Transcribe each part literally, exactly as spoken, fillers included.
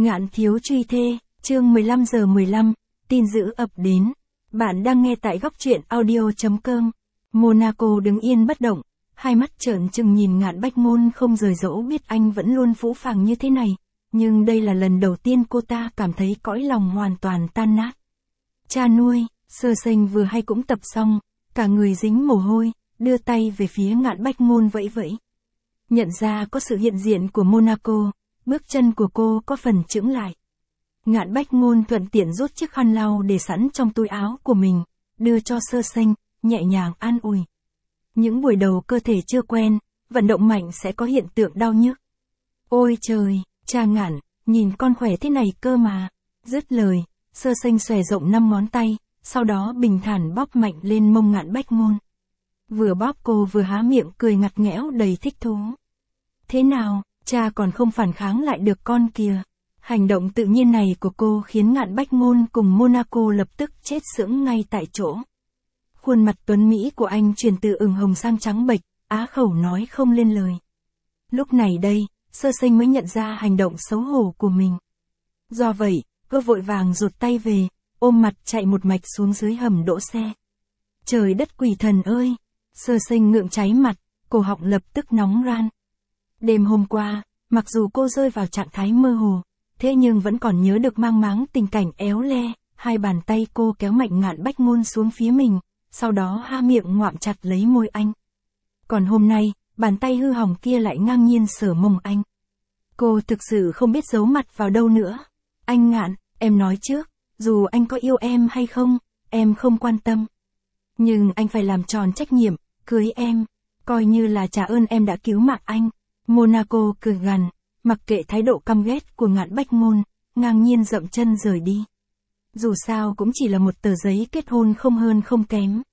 Ngạn thiếu truy thê, chương mười lăm giờ mười lăm, tin dữ ập đến. Bạn đang nghe tại góc truyện audio chấm com. Monaco đứng yên bất động, hai mắt trợn trừng nhìn Ngạn Bách Ngôn không rời dẫu biết anh vẫn luôn phũ phàng như thế này. Nhưng đây là lần đầu tiên cô ta cảm thấy cõi lòng hoàn toàn tan nát. Cha nuôi, Sơ Sênh vừa hay cũng tập xong, cả người dính mồ hôi, đưa tay về phía Ngạn Bách Ngôn vẫy vẫy. Nhận ra có sự hiện diện của Monaco, bước chân của cô có phần chững lại. Ngạn Bách Ngôn thuận tiện rút chiếc khăn lau để sẵn trong túi áo của mình, đưa cho Sơ Sênh, nhẹ nhàng an ủi. Những buổi đầu cơ thể chưa quen, vận động mạnh sẽ có hiện tượng đau nhức. Ôi trời, cha Ngạn, nhìn con khỏe thế này cơ mà. Dứt lời, Sơ Sênh xòe rộng năm ngón tay, sau đó bình thản bóp mạnh lên mông Ngạn Bách Ngôn. Vừa bóp cô vừa há miệng cười ngặt nghẽo đầy thích thú. Thế nào, cha còn không phản kháng lại được con kìa. Hành động tự nhiên này của cô khiến Ngạn Bách Ngôn cùng Monaco lập tức chết sững ngay tại chỗ. Khuôn mặt tuấn Mỹ của anh chuyển từ ửng hồng sang trắng bệch, á khẩu nói không lên lời. Lúc này đây, Sơ Sênh mới nhận ra hành động xấu hổ của mình. Do vậy, cô vội vàng rụt tay về, ôm mặt chạy một mạch xuống dưới hầm đỗ xe. Trời đất quỷ thần ơi! Sơ Sênh ngượng cháy mặt, cổ họng lập tức nóng ran. Đêm hôm qua, mặc dù cô rơi vào trạng thái mơ hồ, thế nhưng vẫn còn nhớ được mang máng tình cảnh éo le, hai bàn tay cô kéo mạnh Ngạn Bách Ngôn xuống phía mình, sau đó há miệng ngoạm chặt lấy môi anh. Còn hôm nay, bàn tay hư hỏng kia lại ngang nhiên sờ mông anh. Cô thực sự không biết giấu mặt vào đâu nữa. Anh Ngạn, em nói trước, dù anh có yêu em hay không, em không quan tâm. Nhưng anh phải làm tròn trách nhiệm, cưới em, coi như là trả ơn em đã cứu mạng anh. Monaco cười gằn, mặc kệ thái độ căm ghét của Ngạn Bách Ngôn, ngang nhiên dậm chân rời đi. Dù sao cũng chỉ là một tờ giấy kết hôn không hơn không kém.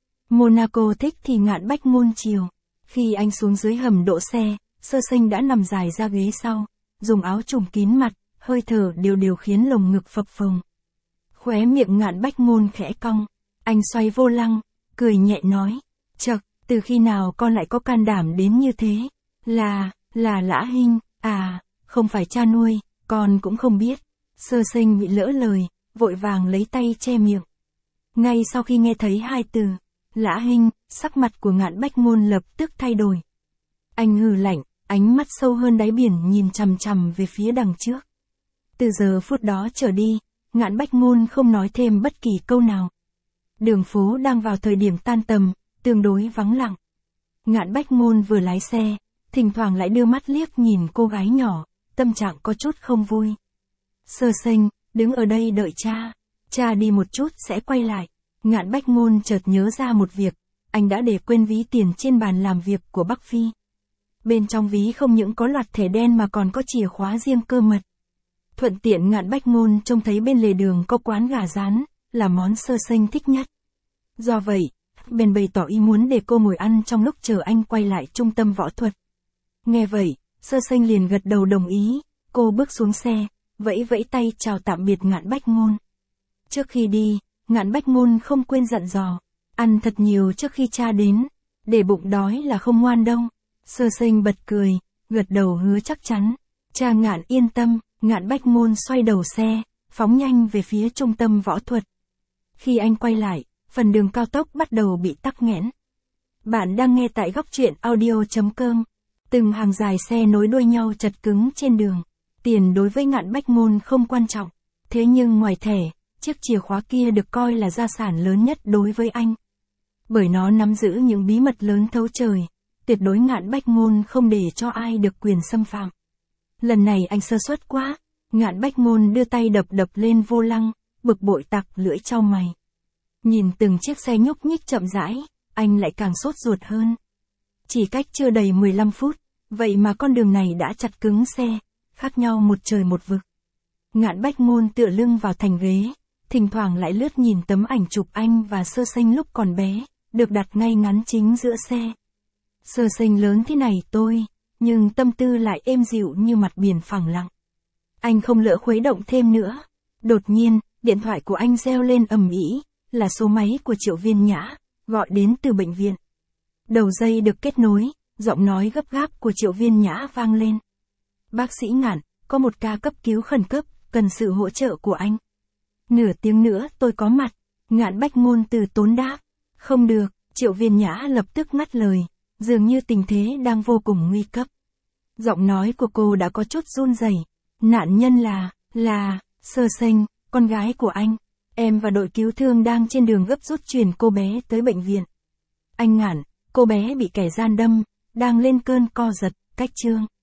Monaco thích thì Ngạn Bách Ngôn chiều. Khi anh xuống dưới hầm đỗ xe, Sơ Sênh đã nằm dài ra ghế sau, dùng áo trùm kín mặt, hơi thở đều đều khiến lồng ngực phập phồng. Khóe miệng Ngạn Bách Ngôn khẽ cong, anh xoay vô lăng, cười nhẹ nói, chậc, từ khi nào con lại có can đảm đến như thế? Là, là Lã Hinh, à, không phải cha nuôi, con cũng không biết. Sơ Sênh bị lỡ lời, vội vàng lấy tay che miệng. Ngay sau khi nghe thấy hai từ, Lã Hinh, sắc mặt của Ngạn Bách Ngôn lập tức thay đổi. Anh hừ lạnh, ánh mắt sâu hơn đáy biển nhìn chằm chằm về phía đằng trước. Từ giờ phút đó trở đi, Ngạn Bách Ngôn không nói thêm bất kỳ câu nào. Đường phố đang vào thời điểm tan tầm, tương đối vắng lặng. Ngạn Bách Ngôn vừa lái xe, thỉnh thoảng lại đưa mắt liếc nhìn cô gái nhỏ, tâm trạng có chút không vui. Sơ Sênh, đứng ở đây đợi cha. Cha đi một chút sẽ quay lại. Ngạn Bách Ngôn chợt nhớ ra một việc, anh đã để quên ví tiền trên bàn làm việc của Bắc Phi. Bên trong ví không những có loạt thẻ đen mà còn có chìa khóa riêng cơ mật. Thuận tiện Ngạn Bách Ngôn trông thấy bên lề đường có quán gà rán, là món Sơ Sênh thích nhất. Do vậy, bèn bày tỏ ý muốn để cô ngồi ăn trong lúc chờ anh quay lại trung tâm võ thuật. Nghe vậy, Sơ Sênh liền gật đầu đồng ý, cô bước xuống xe, vẫy vẫy tay chào tạm biệt Ngạn Bách Ngôn. Trước khi đi, Ngạn Bách Ngôn không quên dặn dò, ăn thật nhiều trước khi cha đến, để bụng đói là không ngoan đâu. Sơ Sênh bật cười, gật đầu hứa chắc chắn. Cha Ngạn yên tâm, Ngạn Bách Ngôn xoay đầu xe, phóng nhanh về phía trung tâm võ thuật. Khi anh quay lại, phần đường cao tốc bắt đầu bị tắc nghẽn. Bạn đang nghe tại góc truyện audio chấm com. Từng hàng dài xe nối đuôi nhau chật cứng trên đường. Tiền đối với Ngạn Bách Ngôn không quan trọng. Thế nhưng ngoài thẻ, chiếc chìa khóa kia được coi là gia sản lớn nhất đối với anh. Bởi nó nắm giữ những bí mật lớn thấu trời. Tuyệt đối Ngạn Bách Ngôn không để cho ai được quyền xâm phạm. Lần này anh sơ suất quá. Ngạn Bách Ngôn đưa tay đập đập lên vô lăng, bực bội tặc lưỡi chau mày. Nhìn từng chiếc xe nhúc nhích chậm rãi, anh lại càng sốt ruột hơn. Chỉ cách chưa đầy mười lăm phút, vậy mà con đường này đã chặt cứng xe, khác nhau một trời một vực. Ngạn Bách Ngôn tựa lưng vào thành ghế, thỉnh thoảng lại lướt nhìn tấm ảnh chụp anh và Sơ Sênh lúc còn bé, được đặt ngay ngắn chính giữa xe. Sơ Sênh lớn thế này tôi, nhưng tâm tư lại êm dịu như mặt biển phẳng lặng. Anh không lỡ khuấy động thêm nữa. Đột nhiên, điện thoại của anh reo lên ầm ĩ, là số máy của Triệu Viên Nhã, gọi đến từ bệnh viện. Đầu dây được kết nối, giọng nói gấp gáp của Triệu Viên Nhã vang lên. Bác sĩ Ngạn, có một ca cấp cứu khẩn cấp, cần sự hỗ trợ của anh. Nửa tiếng nữa tôi có mặt. Ngạn Bách Ngôn từ tốn đáp. Không được, Triệu Viên Nhã lập tức ngắt lời. Dường như tình thế đang vô cùng nguy cấp. Giọng nói của cô đã có chút run rẩy. Nạn nhân là, là, Sơ Sinh, con gái của anh. Em và đội cứu thương đang trên đường gấp rút chuyển cô bé tới bệnh viện. Anh Ngạn, cô bé bị kẻ gian đâm, đang lên cơn co giật, cách Trương